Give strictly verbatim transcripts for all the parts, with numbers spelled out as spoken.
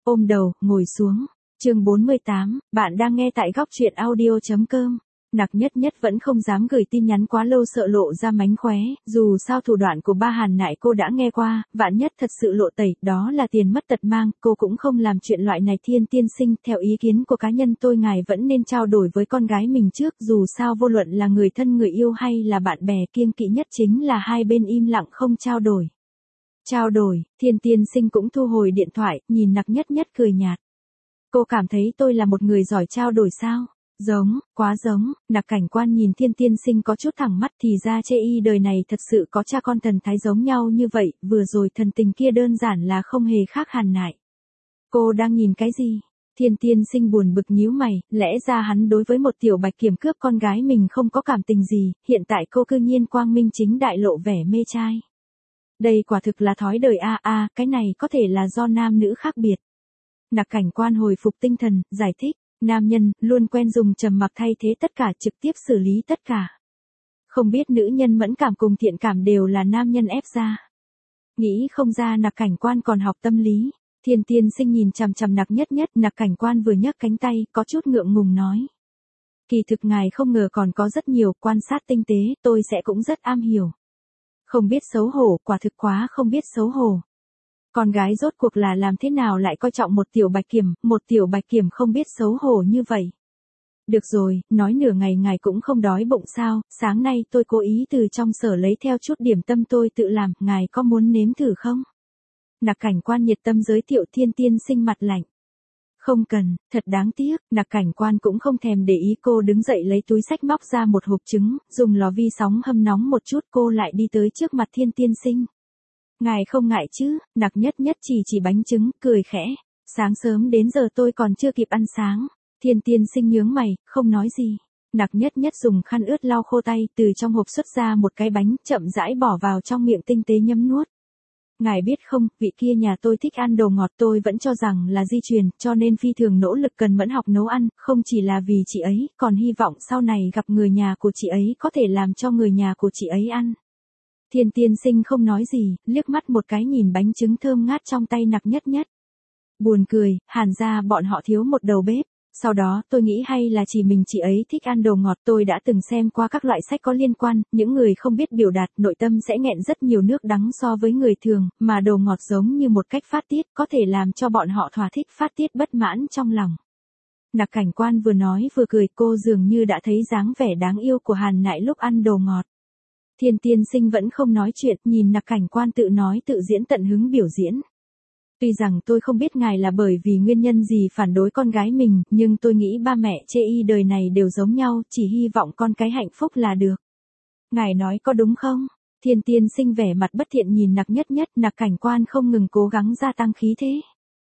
ôm đầu, ngồi xuống. Chương bốn mươi tám, bạn đang nghe tại góc truyện audio chấm com. Nặc Nhất Nhất vẫn không dám gửi tin nhắn quá lâu sợ lộ ra mánh khóe, dù sao thủ đoạn của ba Hàn Nại cô đã nghe qua, vạn nhất thật sự lộ tẩy, đó là tiền mất tật mang, cô cũng không làm chuyện loại này. Thiên tiên sinh, theo ý kiến của cá nhân tôi ngài vẫn nên trao đổi với con gái mình trước, dù sao vô luận là người thân người yêu hay là bạn bè, kiêng kỵ nhất chính là hai bên im lặng không trao đổi. Trao đổi, thiên tiên sinh cũng thu hồi điện thoại, nhìn Nặc Nhất Nhất cười nhạt. Cô cảm thấy tôi là một người giỏi trao đổi sao? Giống, quá giống. Nặc Cảnh Quan nhìn thiên tiên sinh có chút thẳng mắt, thì ra chê y đời này thật sự có cha con thần thái giống nhau như vậy, vừa rồi thần tình kia đơn giản là không hề khác Hàn Nại. Cô đang nhìn cái gì? Thiên tiên sinh buồn bực nhíu mày, lẽ ra hắn đối với một tiểu bạch kiểm cướp con gái mình không có cảm tình gì, hiện tại cô cư nhiên quang minh chính đại lộ vẻ mê trai. Đây quả thực là thói đời a a, cái này có thể là do nam nữ khác biệt. Nặc Cảnh Quan hồi phục tinh thần, giải thích, nam nhân luôn quen dùng trầm mặc thay thế tất cả, trực tiếp xử lý tất cả. Không biết nữ nhân mẫn cảm cùng thiện cảm đều là nam nhân ép ra. Nghĩ không ra Nặc Cảnh Quan còn học tâm lý. Thiên tiên sinh nhìn chằm chằm Nặc Nhất Nhất, Nặc Cảnh Quan vừa nhấc cánh tay, có chút ngượng ngùng nói. Kỳ thực ngài không ngờ còn có rất nhiều, quan sát tinh tế, tôi sẽ cũng rất am hiểu. Không biết xấu hổ, quả thực quá không biết xấu hổ. Con gái rốt cuộc là làm thế nào lại coi trọng một tiểu bạch kiểm, một tiểu bạch kiểm không biết xấu hổ như vậy. Được rồi, nói nửa ngày ngài cũng không đói bụng sao, sáng nay tôi cố ý từ trong sở lấy theo chút điểm tâm tôi tự làm, ngài có muốn nếm thử không? Nặc Cảnh Quan nhiệt tâm giới thiệu. Thiên tiên sinh mặt lạnh. Không cần, thật đáng tiếc. Nặc Cảnh Quan cũng không thèm để ý, cô đứng dậy lấy túi xách móc ra một hộp trứng, dùng lò vi sóng hâm nóng một chút, cô lại đi tới trước mặt thiên tiên sinh. Ngài không ngại chứ? Nặc Nhất Nhất chỉ chỉ bánh trứng, cười khẽ. Sáng sớm đến giờ tôi còn chưa kịp ăn sáng. Thiên tiên sinh nhướng mày, không nói gì. Nặc Nhất Nhất dùng khăn ướt lau khô tay, từ trong hộp xuất ra một cái bánh, chậm rãi bỏ vào trong miệng tinh tế nhấm nuốt. Ngài biết không, vị kia nhà tôi thích ăn đồ ngọt, tôi vẫn cho rằng là di truyền, cho nên phi thường nỗ lực cần mẫn học nấu ăn, không chỉ là vì chị ấy, còn hy vọng sau này gặp người nhà của chị ấy có thể làm cho người nhà của chị ấy ăn. Thiên tiên sinh không nói gì, liếc mắt một cái nhìn bánh trứng thơm ngát trong tay Nặc Nhất Nhất. Buồn cười, Hàn gia bọn họ thiếu một đầu bếp. Sau đó tôi nghĩ hay là chỉ mình chị ấy thích ăn đồ ngọt, tôi đã từng xem qua các loại sách có liên quan, những người không biết biểu đạt nội tâm sẽ nghẹn rất nhiều nước đắng so với người thường, mà đồ ngọt giống như một cách phát tiết, có thể làm cho bọn họ thỏa thích phát tiết bất mãn trong lòng. Nặc Cảnh Quan vừa nói vừa cười, cô dường như đã thấy dáng vẻ đáng yêu của Hàn Nại lúc ăn đồ ngọt. Thiên tiên sinh vẫn không nói chuyện, nhìn Nặc Cảnh Quan tự nói tự diễn tận hứng biểu diễn. Tuy rằng tôi không biết ngài là bởi vì nguyên nhân gì phản đối con gái mình, nhưng tôi nghĩ ba mẹ chê y đời này đều giống nhau, chỉ hy vọng con cái hạnh phúc là được. Ngài nói có đúng không? Thiên tiên sinh vẻ mặt bất thiện nhìn Nặc Nhất Nhất, Nặc Cảnh Quan không ngừng cố gắng gia tăng khí thế.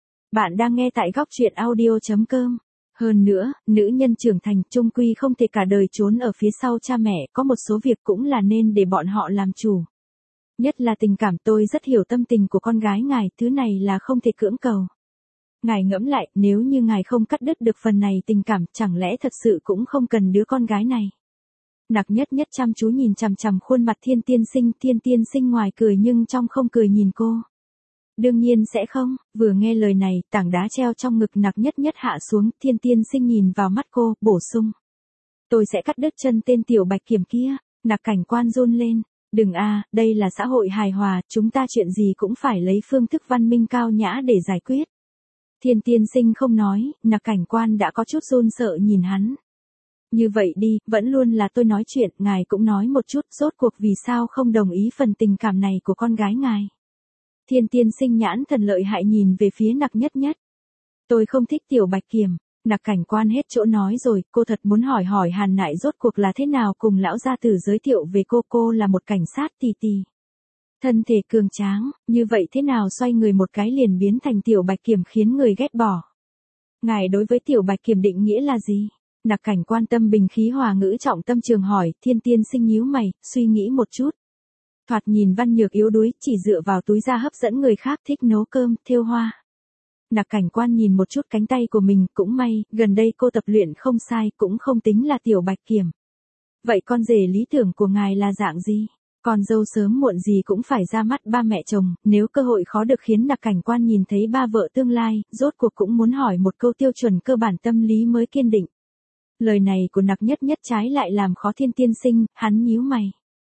Bạn đang nghe tại góc truyện audio chấm com. Hơn nữa, nữ nhân trưởng thành chung quy không thể cả đời trốn ở phía sau cha mẹ, có một số việc cũng là nên để bọn họ làm chủ. Nhất là tình cảm, tôi rất hiểu tâm tình của con gái ngài, thứ này là không thể cưỡng cầu. Ngài ngẫm lại, nếu như ngài không cắt đứt được phần này tình cảm, chẳng lẽ thật sự cũng không cần đứa con gái này. Nặc Nhất Nhất chăm chú nhìn chằm chằm khuôn mặt thiên tiên sinh, thiên tiên sinh ngoài cười nhưng trong không cười nhìn cô. Đương nhiên sẽ không. Vừa nghe lời này, tảng đá treo trong ngực Nặc Nhất Nhất hạ xuống, thiên tiên sinh nhìn vào mắt cô, bổ sung. Tôi sẽ cắt đứt chân tên tiểu bạch kiểm kia. Nặc Cảnh Quan run lên. Đừng a, đây là xã hội hài hòa, chúng ta chuyện gì cũng phải lấy phương thức văn minh cao nhã để giải quyết. Thiên tiên sinh không nói, Nặc Cảnh Quan đã có chút run sợ nhìn hắn. Như vậy đi, vẫn luôn là tôi nói chuyện, ngài cũng nói một chút, rốt cuộc vì sao không đồng ý phần tình cảm này của con gái ngài. Thiên tiên sinh nhãn thần lợi hại nhìn về phía Nặc Nhất Nhất. Tôi không thích tiểu bạch kiểm. Nặc Cảnh Quan hết chỗ nói rồi, cô thật muốn hỏi hỏi Hàn Nại rốt cuộc là thế nào cùng lão gia tử giới thiệu về cô, cô là một cảnh sát tì tì. Thân thể cường tráng, như vậy thế nào xoay người một cái liền biến thành tiểu bạch kiểm khiến người ghét bỏ. Ngài đối với tiểu bạch kiểm định nghĩa là gì? Nặc Cảnh Quan tâm bình khí hòa ngữ trọng tâm trường hỏi, thiên tiên sinh nhíu mày, suy nghĩ một chút. Thoạt nhìn văn nhược yếu đuối, chỉ dựa vào túi da hấp dẫn người khác, thích nấu cơm, thêu hoa. Nặc Cảnh Quan nhìn một chút cánh tay của mình, cũng may, gần đây cô tập luyện không sai, cũng không tính là tiểu bạch kiểm. Vậy con rể lý tưởng của ngài là dạng gì? Con dâu sớm muộn gì cũng phải ra mắt ba mẹ chồng, nếu cơ hội khó được khiến Nặc Cảnh Quan nhìn thấy ba vợ tương lai, rốt cuộc cũng muốn hỏi một câu tiêu chuẩn cơ bản tâm lý mới kiên định. Lời này của Nặc Nhất Nhất trái lại làm khó Thiên Tiên Sinh, hắn nhíu mày.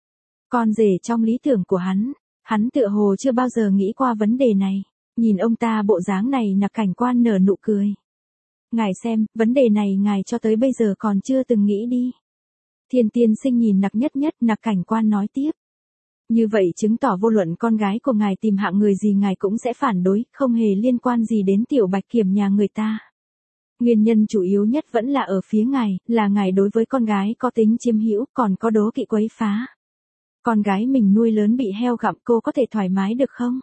Con rể trong lý tưởng của hắn, hắn tựa hồ chưa bao giờ nghĩ qua vấn đề này. Nhìn ông ta bộ dáng này, Nặc Cảnh Quan nở nụ cười. Ngài xem, vấn đề này ngài cho tới bây giờ còn chưa từng nghĩ đi. Thiên Tiên Sinh nhìn Nặc Nhất Nhất, Nặc Cảnh Quan nói tiếp. Như vậy chứng tỏ vô luận con gái của ngài tìm hạng người gì ngài cũng sẽ phản đối, không hề liên quan gì đến Tiểu Bạch Kiểm nhà người ta. Nguyên nhân chủ yếu nhất vẫn là ở phía ngài, là ngài đối với con gái có tính chiếm hữu, còn có đố kỵ quấy phá. Con gái mình nuôi lớn bị heo gặm, cô có thể thoải mái được không?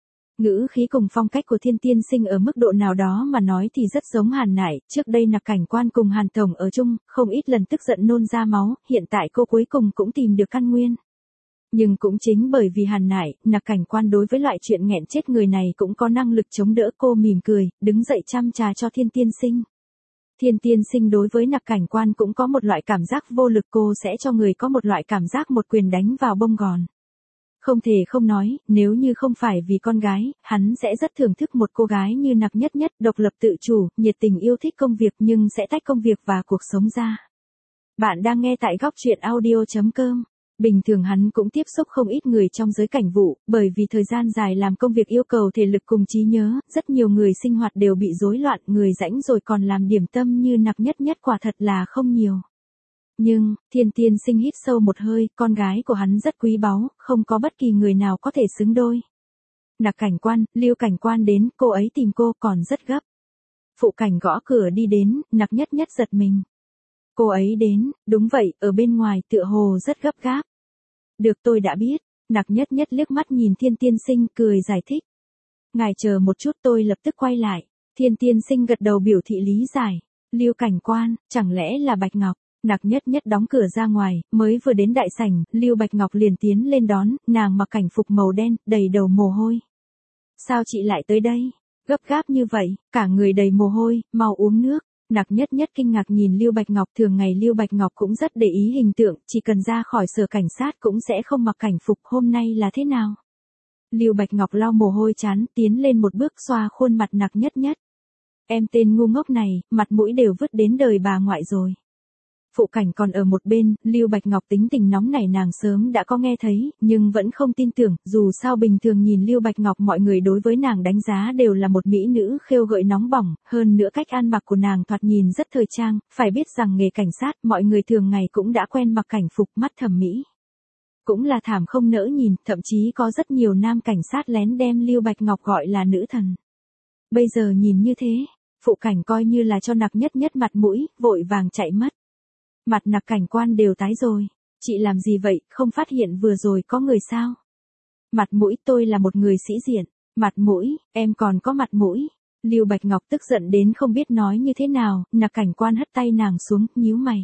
Ngữ khí cùng phong cách của Thiên Tiên Sinh ở mức độ nào đó mà nói thì rất giống Hàn Nại, trước đây Nặc Cảnh Quan cùng Hàn Tổng ở chung, không ít lần tức giận nôn ra máu, hiện tại cô cuối cùng cũng tìm được căn nguyên. Nhưng cũng chính bởi vì Hàn Nại, Nặc Cảnh Quan đối với loại chuyện nghẹn chết người này cũng có năng lực chống đỡ. Cô mỉm cười, đứng dậy chăm trà cho Thiên Tiên Sinh. Thiên Tiên Sinh đối với Nặc Cảnh Quan cũng có một loại cảm giác vô lực, cô sẽ cho người có một loại cảm giác một quyền đánh vào bông gòn. Không thể không nói, nếu như không phải vì con gái, hắn sẽ rất thưởng thức một cô gái như Nặc Nhất Nhất, độc lập tự chủ, nhiệt tình yêu thích công việc nhưng sẽ tách công việc và cuộc sống ra. Bạn đang nghe tại góc truyện audio chấm com. Bình thường hắn cũng tiếp xúc không ít người trong giới cảnh vụ, bởi vì thời gian dài làm công việc yêu cầu thể lực cùng trí nhớ, rất nhiều người sinh hoạt đều bị rối loạn, người rãnh rồi còn làm điểm tâm như Nặc Nhất Nhất quả thật là không nhiều. Nhưng, Thiên Tiên Sinh hít sâu một hơi, con gái của hắn rất quý báu, không có bất kỳ người nào có thể xứng đôi. Nặc Cảnh Quan, Lưu Cảnh Quan đến, cô ấy tìm cô còn rất gấp. Phụ Cảnh gõ cửa đi đến, Nặc Nhất Nhất giật mình. Cô ấy đến, đúng vậy, ở bên ngoài tựa hồ rất gấp gáp. Được, tôi đã biết. Nặc Nhất Nhất liếc mắt nhìn Thiên Tiên Sinh, cười giải thích. Ngài chờ một chút, tôi lập tức quay lại. Thiên Tiên Sinh gật đầu biểu thị lý giải. Lưu Cảnh Quan, chẳng lẽ là Bạch Ngọc? Nặc Nhất Nhất đóng cửa ra ngoài, mới vừa đến đại sảnh, Lưu Bạch Ngọc liền tiến lên đón, nàng mặc cảnh phục màu đen, đầy đầu mồ hôi. Sao chị lại tới đây? Gấp gáp như vậy, cả người đầy mồ hôi, mau uống nước. Nặc Nhất Nhất kinh ngạc nhìn Lưu Bạch Ngọc, thường ngày Lưu Bạch Ngọc cũng rất để ý hình tượng, chỉ cần ra khỏi sở cảnh sát cũng sẽ không mặc cảnh phục, hôm nay là thế nào? Lưu Bạch Ngọc lau mồ hôi chán, tiến lên một bước xoa khuôn mặt Nặc Nhất Nhất. Em tên ngu ngốc này, mặt mũi đều vứt đến đời bà ngoại rồi. Phụ Cảnh còn ở một bên, Lưu Bạch Ngọc tính tình nóng nảy nàng sớm đã có nghe thấy, nhưng vẫn không tin tưởng, dù sao bình thường nhìn Lưu Bạch Ngọc mọi người đối với nàng đánh giá đều là một mỹ nữ khêu gợi nóng bỏng, hơn nữa cách ăn mặc của nàng thoạt nhìn rất thời trang, phải biết rằng nghề cảnh sát mọi người thường ngày cũng đã quen mặc cảnh phục, mắt thẩm mỹ. Cũng là thảm không nỡ nhìn, thậm chí có rất nhiều nam cảnh sát lén đem Lưu Bạch Ngọc gọi là nữ thần. Bây giờ nhìn như thế, Phụ Cảnh coi như là cho Nặc Nhất Nhất mặt mũi, vội vàng chạy mất. Mặt Nặc Cảnh Quan đều tái rồi. Chị làm gì vậy, không phát hiện vừa rồi có người sao? Mặt mũi, tôi là một người sĩ diện. Mặt mũi, em còn có mặt mũi. Lưu Bạch Ngọc tức giận đến không biết nói như thế nào, Nặc Cảnh Quan hất tay nàng xuống, nhíu mày.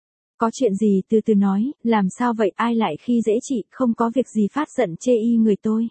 Có chuyện gì từ từ nói, làm sao vậy, ai lại khi dễ chị, không có việc gì phát giận chê y người tôi.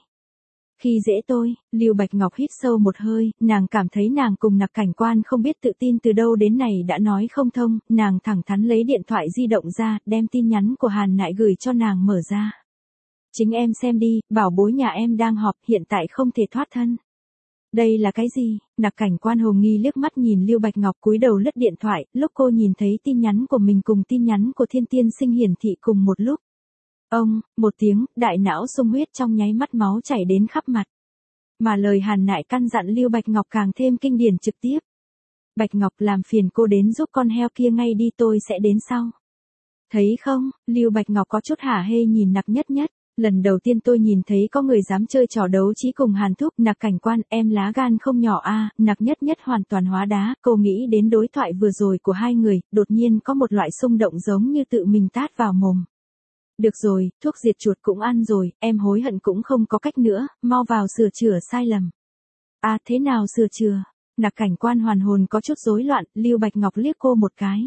Khi dễ tôi, Lưu Bạch Ngọc hít sâu một hơi, nàng cảm thấy nàng cùng Nặc Cảnh Quan không biết tự tin từ đâu đến này đã nói không thông, nàng thẳng thắn lấy điện thoại di động ra, đem tin nhắn của Hàn Nại gửi cho nàng mở ra. Chính em xem đi, bảo bối nhà em đang họp, hiện tại không thể thoát thân. Đây là cái gì? Nặc Cảnh Quan hồ nghi liếc mắt nhìn Lưu Bạch Ngọc cúi đầu lướt điện thoại, lúc cô nhìn thấy tin nhắn của mình cùng tin nhắn của Thiên Tiên Sinh hiển thị cùng một lúc. Ông, một tiếng, đại não sung huyết trong nháy mắt máu chảy đến khắp mặt. Mà lời Hàn Nại căn dặn Lưu Bạch Ngọc càng thêm kinh điển trực tiếp. Bạch Ngọc làm phiền cô đến giúp con heo kia ngay đi, tôi sẽ đến sau. Thấy không, Lưu Bạch Ngọc có chút hả hê nhìn Nặc Nhất Nhất. Lần đầu tiên tôi nhìn thấy có người dám chơi trò đấu trí cùng Hàn Thúc. Nặc Cảnh Quan, em lá gan không nhỏ a. À. Nặc Nhất Nhất hoàn toàn hóa đá, cô nghĩ đến đối thoại vừa rồi của hai người, đột nhiên có một loại xung động giống như tự mình tát vào mồm. Được rồi, thuốc diệt chuột cũng ăn rồi, em hối hận cũng không có cách nữa, mau vào sửa chữa sai lầm. À thế nào sửa chữa? Nặc Cảnh Quan hoàn hồn có chút rối loạn, Lưu Bạch Ngọc liếc cô một cái.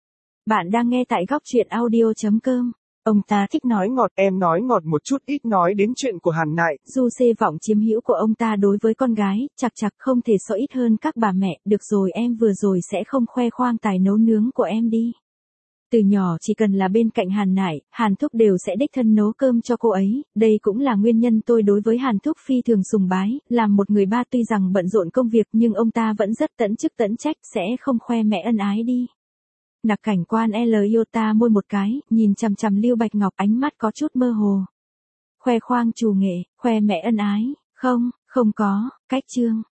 Bạn đang nghe tại góc truyện audio chấm com. Ông ta thích nói ngọt, em nói ngọt một chút, ít nói đến chuyện của Hàn Nại. Du xê vọng chiếm hữu của ông ta đối với con gái, chặt chặt không thể so ít hơn các bà mẹ, được rồi em vừa rồi sẽ không khoe khoang tài nấu nướng của em đi. Từ nhỏ chỉ cần là bên cạnh Hàn Nại, Hàn Thúc đều sẽ đích thân nấu cơm cho cô ấy, đây cũng là nguyên nhân tôi đối với Hàn Thúc phi thường sùng bái, làm một người ba tuy rằng bận rộn công việc nhưng ông ta vẫn rất tận chức tận trách, sẽ không khoe mẽ ân ái đi. Nặc Cảnh Quan L Iota môi một cái, nhìn chằm chằm Lưu Bạch Ngọc, ánh mắt có chút mơ hồ. Khoe khoang trù nghệ, khoe mẹ ân ái, không, không có, cách chương.